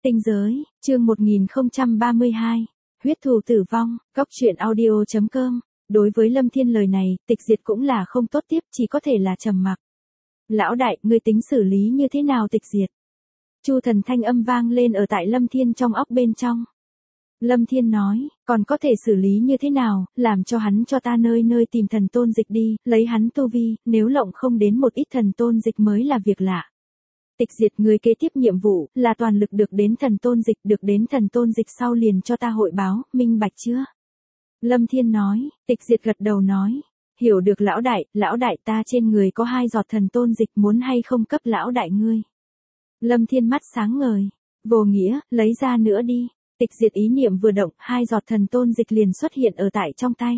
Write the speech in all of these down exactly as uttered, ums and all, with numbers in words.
Tinh giới, chương một nghìn không trăm ba mươi hai, huyết thù tử vong, góc truyện audio chấm com. Đối với Lâm Thiên lời này, Tịch Diệt cũng là không tốt tiếp, chỉ có thể là trầm mặc. Lão đại, ngươi tính xử lý như thế nào Tịch Diệt? Chu Thần thanh âm vang lên ở tại Lâm Thiên trong óc bên trong. Lâm Thiên nói, còn có thể xử lý như thế nào, làm cho hắn cho ta nơi nơi tìm thần tôn dịch đi, lấy hắn tu vi, nếu lộng không đến một ít thần tôn dịch mới là việc lạ. Tịch Diệt, người kế tiếp nhiệm vụ là toàn lực được đến thần tôn dịch, được đến thần tôn dịch sau liền cho ta hội báo, minh bạch chưa? Lâm Thiên nói. Tịch Diệt gật đầu nói, hiểu được lão đại, lão đại ta trên người có hai giọt thần tôn dịch, muốn hay không cấp lão đại ngươi? Lâm Thiên mắt sáng ngời, vô nghĩa, lấy ra nữa đi. Tịch Diệt ý niệm vừa động, hai giọt thần tôn dịch liền xuất hiện ở tại trong tay.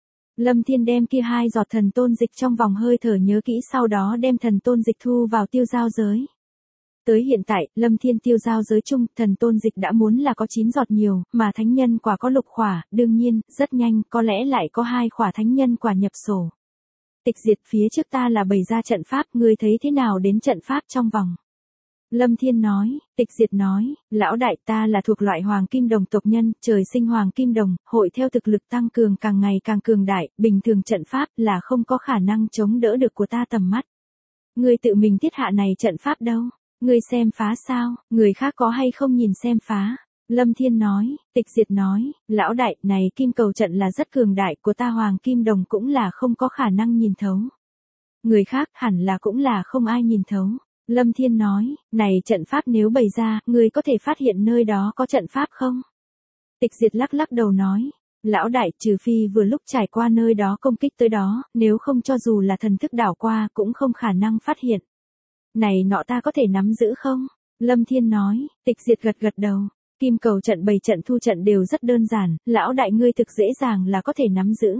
Lâm Thiên đem kia hai giọt thần tôn dịch trong vòng hơi thở nhớ kỹ, sau đó đem thần tôn dịch thu vào tiêu giao giới. Tới hiện tại, Lâm Thiên tiêu giao giới chung, thần tôn dịch đã muốn là có chín giọt nhiều, mà thánh nhân quả có lục khỏa, đương nhiên, rất nhanh, có lẽ lại có hai khỏa thánh nhân quả nhập sổ. Tịch Diệt, phía trước ta là bày ra trận pháp, ngươi thấy thế nào đến trận pháp trong vòng? Lâm Thiên nói. Tịch Diệt nói, lão đại ta là thuộc loại hoàng kim đồng tộc nhân, trời sinh hoàng kim đồng, hội theo thực lực tăng cường càng ngày càng cường đại, bình thường trận pháp là không có khả năng chống đỡ được của ta tầm mắt. Ngươi tự mình thiết hạ này trận pháp đâu? Ngươi xem phá sao, người khác có hay không nhìn xem phá? Lâm Thiên nói. Tịch Diệt nói, lão đại, này kim cầu trận là rất cường đại, của ta hoàng kim đồng cũng là không có khả năng nhìn thấu. Người khác hẳn là cũng là không ai nhìn thấu. Lâm Thiên nói, này trận pháp nếu bày ra, ngươi có thể phát hiện nơi đó có trận pháp không? Tịch Diệt lắc lắc đầu nói, lão đại, trừ phi vừa lúc trải qua nơi đó công kích tới đó, nếu không cho dù là thần thức đảo qua cũng không khả năng phát hiện. Này nọ ta có thể nắm giữ không? Lâm Thiên nói. Tịch Diệt gật gật đầu, kim cầu trận bày trận thu trận đều rất đơn giản, lão đại ngươi thực dễ dàng là có thể nắm giữ.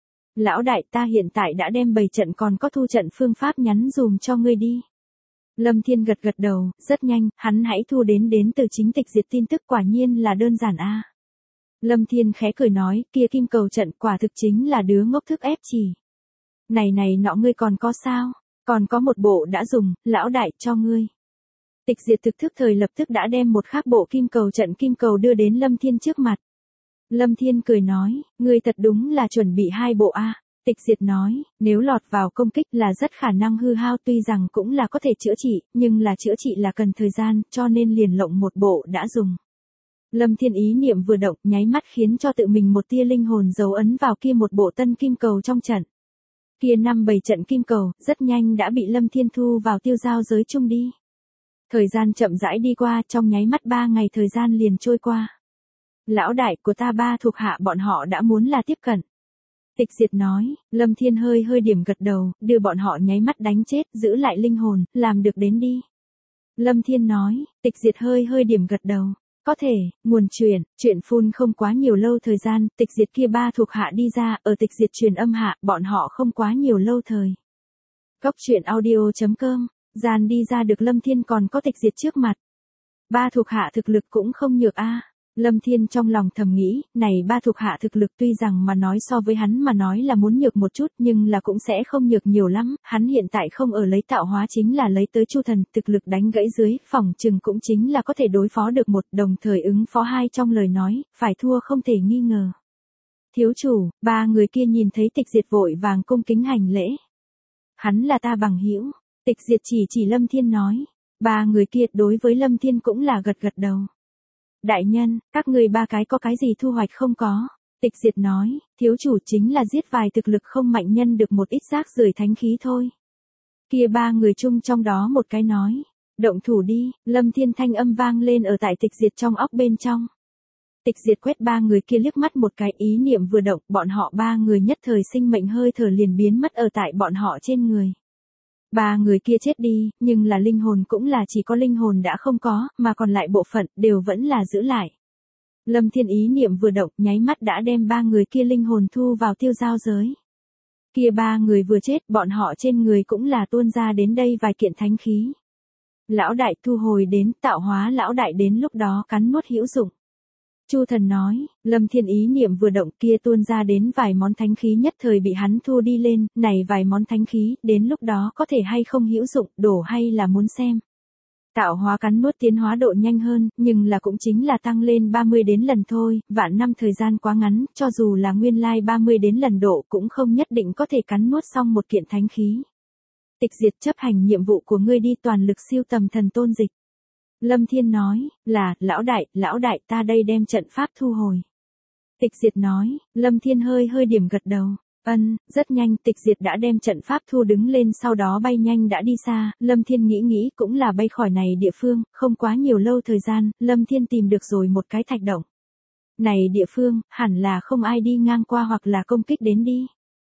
Lão đại, ta hiện tại đã đem bày trận còn có thu trận phương pháp nhắn dùm cho ngươi đi. Lâm Thiên gật gật đầu, rất nhanh, hắn hãy thu đến đến từ chính Tịch Diệt tin tức, quả nhiên là đơn giản a. Lâm Thiên khẽ cười nói, kia kim cầu trận quả thực chính là đứa ngốc thức ép chỉ. Này này nọ ngươi còn có sao? Còn có một bộ đã dùng, lão đại cho ngươi. Tịch Diệt thực thức thời lập tức đã đem một khác bộ kim cầu trận kim cầu đưa đến Lâm Thiên trước mặt. Lâm Thiên cười nói, ngươi thật đúng là chuẩn bị hai bộ a. Tịch Diệt nói, nếu lọt vào công kích là rất khả năng hư hao, tuy rằng cũng là có thể chữa trị, nhưng là chữa trị là cần thời gian, cho nên liền lộng một bộ đã dùng. Lâm Thiên ý niệm vừa động, nháy mắt khiến cho tự mình một tia linh hồn dấu ấn vào kia một bộ tân kim cầu trong trận. Kia năm bảy trận kim cầu, rất nhanh đã bị Lâm Thiên thu vào tiêu giao giới chung đi. Thời gian chậm rãi đi qua, trong nháy mắt ba ngày thời gian liền trôi qua. Lão đại, của ta ba thuộc hạ bọn họ đã muốn là tiếp cận. Tịch Diệt nói. Lâm Thiên hơi hơi điểm gật đầu, đưa bọn họ nháy mắt đánh chết, giữ lại linh hồn, làm được đến đi. Lâm Thiên nói. Tịch Diệt hơi hơi điểm gật đầu. Có thể, nguồn truyền, chuyện phun không quá nhiều lâu thời gian, Tịch Diệt kia ba thuộc hạ đi ra, ở Tịch Diệt truyền âm hạ, bọn họ không quá nhiều lâu thời. Góc truyện audio chấm com, gian đi ra được Lâm Thiên còn có Tịch Diệt trước mặt. Ba thuộc hạ thực lực cũng không nhược a. Lâm Thiên trong lòng thầm nghĩ, này ba thuộc hạ thực lực tuy rằng mà nói so với hắn mà nói là muốn nhược một chút, nhưng là cũng sẽ không nhược nhiều lắm, hắn hiện tại không ở lấy tạo hóa chính là lấy tới Chu Thần, thực lực đánh gãy dưới, phỏng chừng cũng chính là có thể đối phó được một, đồng thời ứng phó hai, trong lời nói, phải thua không thể nghi ngờ. Thiếu chủ, ba người kia nhìn thấy Tịch Diệt vội vàng cung kính hành lễ. Hắn là ta bằng hữu. Tịch Diệt chỉ chỉ Lâm Thiên nói. Ba người kia đối với Lâm Thiên cũng là gật gật đầu. Đại nhân, các người ba cái có cái gì thu hoạch không có? Tịch Diệt nói, thiếu chủ chính là giết vài thực lực không mạnh nhân được một ít rác rưởi thánh khí thôi. Kia ba người chung trong đó một cái nói, động thủ đi. Lâm Thiên thanh âm vang lên ở tại Tịch Diệt trong óc bên trong. Tịch Diệt quét ba người kia liếc mắt một cái, ý niệm vừa động, bọn họ ba người nhất thời sinh mệnh hơi thở liền biến mất ở tại bọn họ trên người. Ba người kia chết đi, nhưng là linh hồn cũng là chỉ có linh hồn đã không có, mà còn lại bộ phận đều vẫn là giữ lại. Lâm Thiên ý niệm vừa động, nháy mắt đã đem ba người kia linh hồn thu vào tiêu giao giới. Kia ba người vừa chết, bọn họ trên người cũng là tuôn ra đến đây vài kiện thánh khí. Lão đại thu hồi đến, tạo hóa lão đại đến lúc đó cắn nuốt hữu dụng. Chu Thần nói. Lâm Thiên ý niệm vừa động, kia tuôn ra đến vài món thánh khí nhất thời bị hắn thu đi lên, này vài món thánh khí, đến lúc đó có thể hay không hữu dụng, đổ hay là muốn xem. Tạo hóa cắn nuốt tiến hóa độ nhanh hơn, nhưng là cũng chính là tăng lên ba mươi đến lần thôi, vạn năm thời gian quá ngắn, cho dù là nguyên lai ba mươi đến lần độ cũng không nhất định có thể cắn nuốt xong một kiện thánh khí. Tịch diệt chấp hành nhiệm vụ của ngươi đi, toàn lực siêu tầm thần tôn dịch. Lâm Thiên nói, là, lão đại, lão đại ta đây đem trận pháp thu hồi. Tịch diệt nói, Lâm Thiên hơi hơi điểm gật đầu. Ân, rất nhanh tịch diệt đã đem trận pháp thu đứng lên, sau đó bay nhanh đã đi xa. Lâm Thiên nghĩ nghĩ cũng là bay khỏi này địa phương, không quá nhiều lâu thời gian, Lâm Thiên tìm được rồi một cái thạch động. Này địa phương, hẳn là không ai đi ngang qua hoặc là công kích đến đi.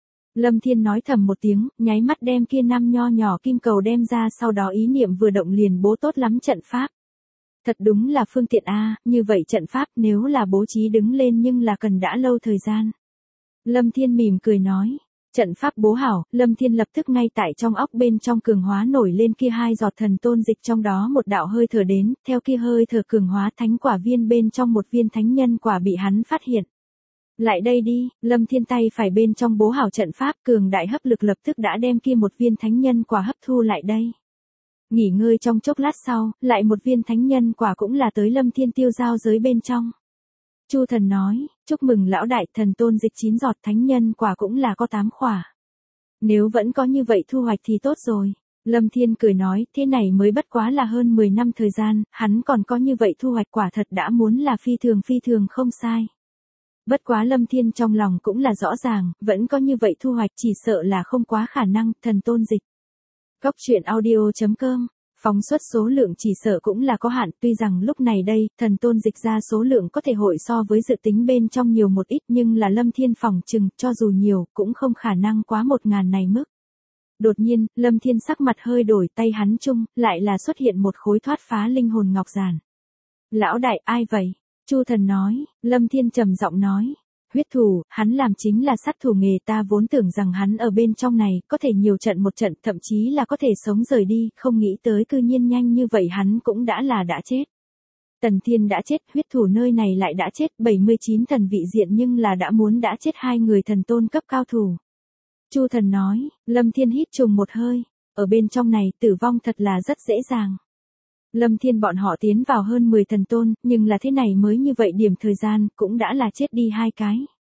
Lâm Thiên nói thầm một tiếng, nháy mắt đem kia năm nho nhỏ kim cầu đem ra, sau đó ý niệm vừa động liền bố tốt lắm trận pháp. Thật đúng là phương tiện a, như vậy trận pháp nếu là bố trí đứng lên nhưng là cần đã lâu thời gian. Lâm Thiên mỉm cười nói, trận pháp bố hảo, Lâm Thiên lập tức ngay tại trong óc bên trong cường hóa nổi lên kia hai giọt thần tôn dịch, trong đó một đạo hơi thở đến, theo kia hơi thở cường hóa thánh quả viên bên trong một viên thánh nhân quả bị hắn phát hiện. Lại đây đi, Lâm Thiên tay phải bên trong bố hảo trận pháp, cường đại hấp lực lập tức đã đem kia một viên thánh nhân quả hấp thu lại đây. Nghỉ ngơi trong chốc lát sau, lại một viên thánh nhân quả cũng là tới Lâm Thiên tiêu giao giới bên trong. Chu thần nói, chúc mừng lão đại, thần tôn dịch chín giọt, thánh nhân quả cũng là có tám khỏa. Nếu vẫn có như vậy thu hoạch thì tốt rồi. Lâm Thiên cười nói, thế này mới bất quá là hơn mười năm thời gian, hắn còn có như vậy thu hoạch quả thật đã muốn là phi thường phi thường không sai. Bất quá Lâm Thiên trong lòng cũng là rõ ràng, vẫn có như vậy thu hoạch chỉ sợ là không quá khả năng, thần tôn dịch. Góc truyện audio chấm com, phóng xuất số lượng chỉ sợ cũng là có hạn, tuy rằng lúc này đây, thần tôn dịch ra số lượng có thể hội so với dự tính bên trong nhiều một ít, nhưng là Lâm Thiên phỏng chừng, cho dù nhiều, cũng không khả năng quá một ngàn này mức. Đột nhiên, Lâm Thiên sắc mặt hơi đổi, tay hắn chung, lại là xuất hiện một khối thoát phá linh hồn ngọc giản. Lão đại, ai vậy? Chu thần nói, Lâm Thiên trầm giọng nói. Huyết thủ, hắn làm chính là sát thủ nghề, ta vốn tưởng rằng hắn ở bên trong này, có thể nhiều trận một trận, thậm chí là có thể sống rời đi, không nghĩ tới cư nhiên nhanh như vậy hắn cũng đã là đã chết. Tần Thiên đã chết, huyết thủ nơi này lại đã chết, bảy mươi chín thần vị diện nhưng là đã muốn đã chết hai người thần tôn cấp cao thủ. Chu thần nói, Lâm Thiên hít trùng một hơi, ở bên trong này tử vong thật là rất dễ dàng. Lâm Thiên bọn họ tiến vào hơn mười thần tôn, nhưng là thế này mới như vậy điểm thời gian, cũng đã là chết đi hai cái.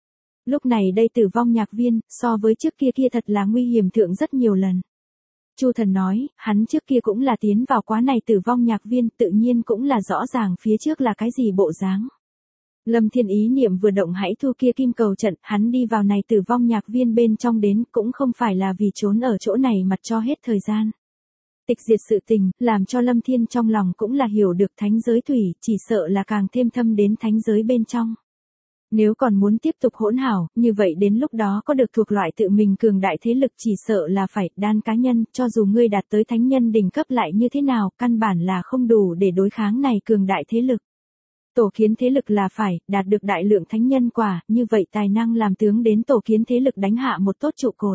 Lúc này đây tử vong nhạc viên, so với trước kia kia thật là nguy hiểm thượng rất nhiều lần. Chu thần nói, hắn trước kia cũng là tiến vào quá này tử vong nhạc viên, tự nhiên cũng là rõ ràng phía trước là cái gì bộ dáng. Lâm Thiên ý niệm vừa động hãy thu kia kim cầu trận, hắn đi vào này tử vong nhạc viên bên trong đến, cũng không phải là vì trốn ở chỗ này mặt cho hết thời gian. Tịch diệt sự tình, làm cho Lâm Thiên trong lòng cũng là hiểu được thánh giới thủy, chỉ sợ là càng thêm thâm đến thánh giới bên trong. Nếu còn muốn tiếp tục hỗn hảo, như vậy đến lúc đó có được thuộc loại tự mình cường đại thế lực chỉ sợ là phải đan cá nhân, cho dù ngươi đạt tới thánh nhân đỉnh cấp lại như thế nào, căn bản là không đủ để đối kháng này cường đại thế lực. Tổ kiến thế lực là phải, đạt được đại lượng thánh nhân quả, như vậy tài năng làm tướng đến tổ kiến thế lực đánh hạ một tốt trụ cột.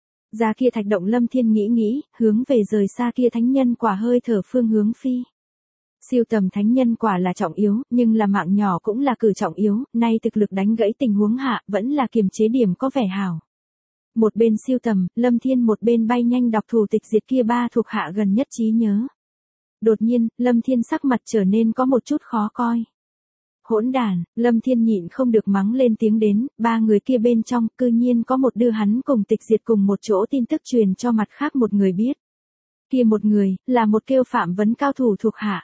Ra kia thạch động Lâm Thiên nghĩ nghĩ, hướng về rời xa kia thánh nhân quả hơi thở phương hướng phi. Siêu tầm thánh nhân quả là trọng yếu, nhưng là mạng nhỏ cũng là cử trọng yếu, nay thực lực đánh gãy tình huống hạ, vẫn là kiềm chế điểm có vẻ hảo. Một bên siêu tầm, Lâm Thiên một bên bay nhanh đọc thủ tịch diệt kia ba thuộc hạ gần nhất trí nhớ. Đột nhiên, Lâm Thiên sắc mặt trở nên có một chút khó coi. Hỗn đàn, Lâm Thiên nhịn không được mắng lên tiếng đến, ba người kia bên trong, cư nhiên có một đưa hắn cùng tịch diệt cùng một chỗ tin tức truyền cho mặt khác một người biết. Kia một người, là một kêu Phạm Vấn cao thủ thuộc hạ.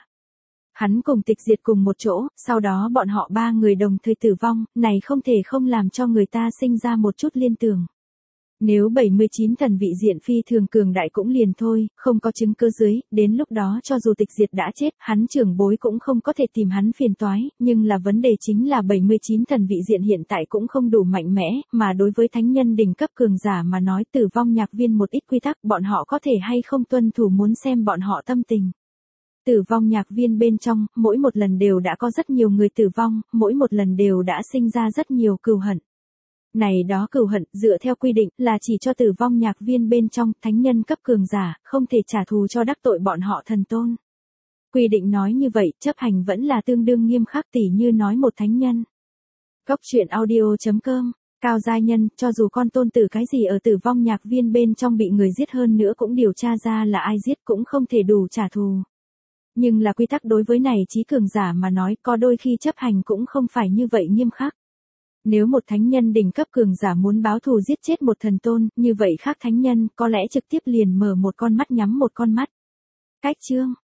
Hắn cùng tịch diệt cùng một chỗ, sau đó bọn họ ba người đồng thời tử vong, này không thể không làm cho người ta sinh ra một chút liên tưởng. Nếu bảy mươi chín thần vị diện phi thường cường đại cũng liền thôi, không có chứng cơ dưới, đến lúc đó cho dù tịch diệt đã chết, hắn trưởng bối cũng không có thể tìm hắn phiền toái, nhưng là vấn đề chính là bảy mươi chín thần vị diện hiện tại cũng không đủ mạnh mẽ, mà đối với thánh nhân đỉnh cấp cường giả mà nói tử vong nhạc viên một ít quy tắc bọn họ có thể hay không tuân thủ muốn xem bọn họ tâm tình. Tử vong nhạc viên bên trong, mỗi một lần đều đã có rất nhiều người tử vong, mỗi một lần đều đã sinh ra rất nhiều cừu hận. Này đó cừu hận, dựa theo quy định, là chỉ cho tử vong nhạc viên bên trong, thánh nhân cấp cường giả, không thể trả thù cho đắc tội bọn họ thần tôn. Quy định nói như vậy, chấp hành vẫn là tương đương nghiêm khắc tỉ như nói một thánh nhân. Góc truyện audio chấm com, cao giai nhân, cho dù con tôn tử cái gì ở tử vong nhạc viên bên trong bị người giết hơn nữa cũng điều tra ra là ai giết cũng không thể đủ trả thù. Nhưng là quy tắc đối với này trí cường giả mà nói có đôi khi chấp hành cũng không phải như vậy nghiêm khắc. Nếu một thánh nhân đỉnh cấp cường giả muốn báo thù giết chết một thần tôn, như vậy khác thánh nhân có lẽ trực tiếp liền mở một con mắt nhắm một con mắt. Cách chương